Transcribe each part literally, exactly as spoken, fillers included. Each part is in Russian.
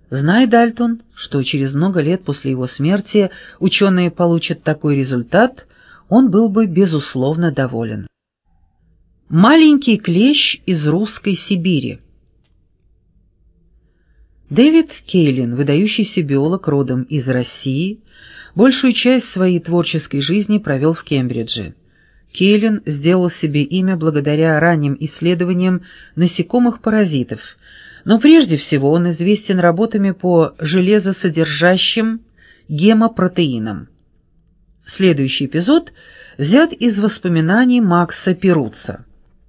Знай, Дальтон, что через много лет после его смерти ученые получат такой результат, он был бы безусловно доволен. Маленький клещ из русской Сибири. Дэвид Кейлин, выдающийся биолог родом из России, большую часть своей творческой жизни провел в Кембридже. Кейлин сделал себе имя благодаря ранним исследованиям насекомых-паразитов, но прежде всего он известен работами по железосодержащим гемопротеинам. Следующий эпизод взят из воспоминаний Макса Перуца.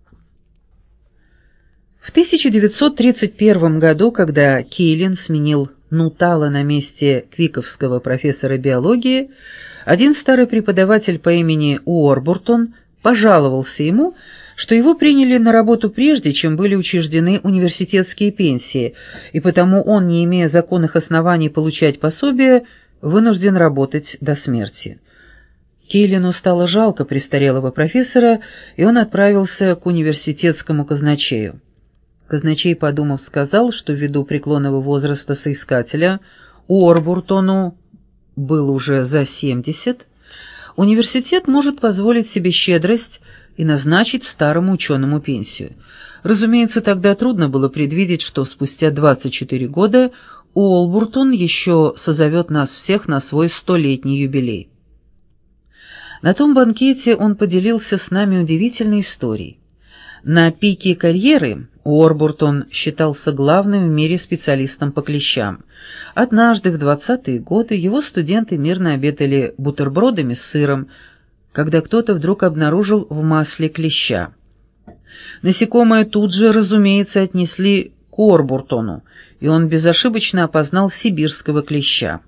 В тысяча девятьсот тридцать первом году, когда Кейлин сменил Нутала на месте квиковского профессора биологии, один старый преподаватель по имени Уорбуртон пожаловался ему, что его приняли на работу прежде, чем были учреждены университетские пенсии, и потому он, не имея законных оснований получать пособие, вынужден работать до смерти. Кейлину стало жалко престарелого профессора, и он отправился к университетскому казначею. Казначей, подумав, сказал, что ввиду преклонного возраста соискателя Уорбуртону был уже за семьдесят, университет может позволить себе щедрость и назначить старому ученому пенсию. Разумеется, тогда трудно было предвидеть, что спустя двадцать четыре года Уорбуртон еще созовет нас всех на свой столетний юбилей. На том банкете он поделился с нами удивительной историей. На пике карьеры Уорбуртон считался главным в мире специалистом по клещам. Однажды в двадцатые годы его студенты мирно обедали бутербродами с сыром, когда кто-то вдруг обнаружил в масле клеща. Насекомое тут же, разумеется, отнесли к Уорбуртону, и он безошибочно опознал сибирского клеща.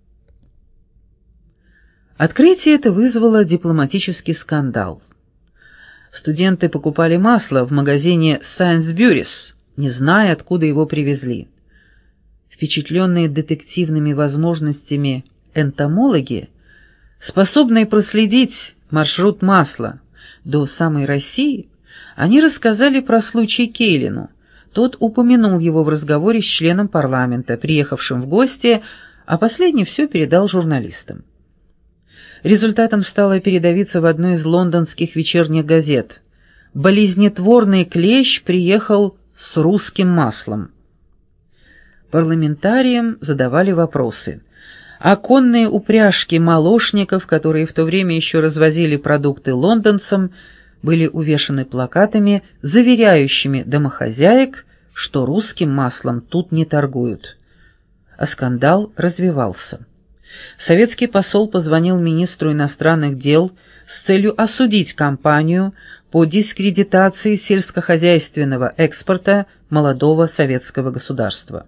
Открытие это вызвало дипломатический скандал. Студенты покупали масло в магазине Сайнсбюрис, не зная, откуда его привезли. Впечатленные детективными возможностями энтомологи, способные проследить маршрут масла до самой России, они рассказали про случай Кейлину. Тот упомянул его в разговоре с членом парламента, приехавшим в гости, а последний все передал журналистам. Результатом стало передавиться в одной из лондонских вечерних газет. Болезнетворный клещ приехал с русским маслом. Парламентариям задавали вопросы. А конные упряжки молочников, которые в то время еще развозили продукты лондонцам, были увешаны плакатами, заверяющими домохозяек, что русским маслом тут не торгуют. А скандал развивался. Советский посол позвонил министру иностранных дел с целью осудить кампанию по дискредитации сельскохозяйственного экспорта молодого советского государства.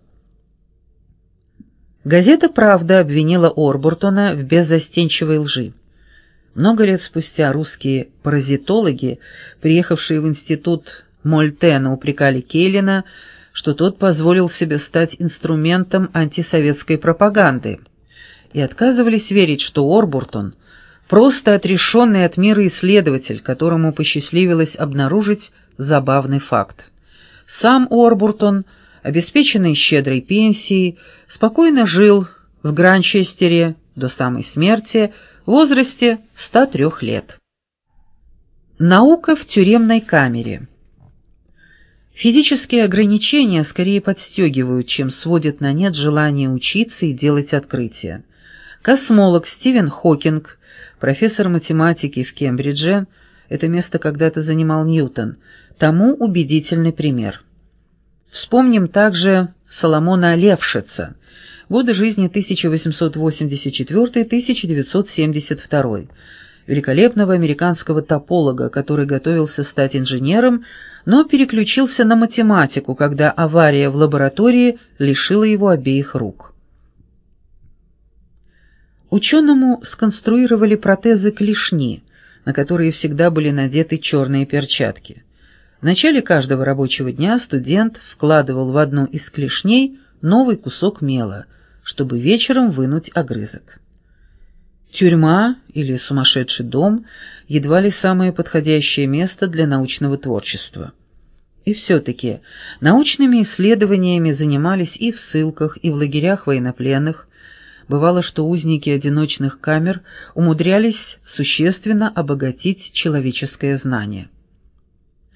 Газета «Правда» обвинила Уорбуртона в беззастенчивой лжи. Много лет спустя русские паразитологи, приехавшие в институт Мольтена, упрекали Кейлина, что тот позволил себе стать инструментом антисоветской пропаганды, и отказывались верить, что Уорбуртон – просто отрешенный от мира исследователь, которому посчастливилось обнаружить забавный факт. Сам Уорбуртон, обеспеченный щедрой пенсией, спокойно жил в Гранчестере до самой смерти в возрасте ста трёх лет. Наука в тюремной камере. Физические ограничения скорее подстегивают, чем сводят на нет желание учиться и делать открытия. Космолог Стивен Хокинг, профессор математики в Кембридже, это место когда-то занимал Ньютон, тому убедительный пример. Вспомним также Соломона Левшица, годы жизни тысяча восемьсот восемьдесят четвёртый — тысяча девятьсот семьдесят второй, великолепного американского тополога, который готовился стать инженером, но переключился на математику, когда авария в лаборатории лишила его обеих рук. Ученому сконструировали протезы клешни, на которые всегда были надеты черные перчатки. В начале каждого рабочего дня студент вкладывал в одну из клешней новый кусок мела, чтобы вечером вынуть огрызок. Тюрьма или сумасшедший дом едва ли самое подходящее место для научного творчества. И все-таки научными исследованиями занимались и в ссылках, и в лагерях военнопленных. Бывало, что узники одиночных камер умудрялись существенно обогатить человеческое знание.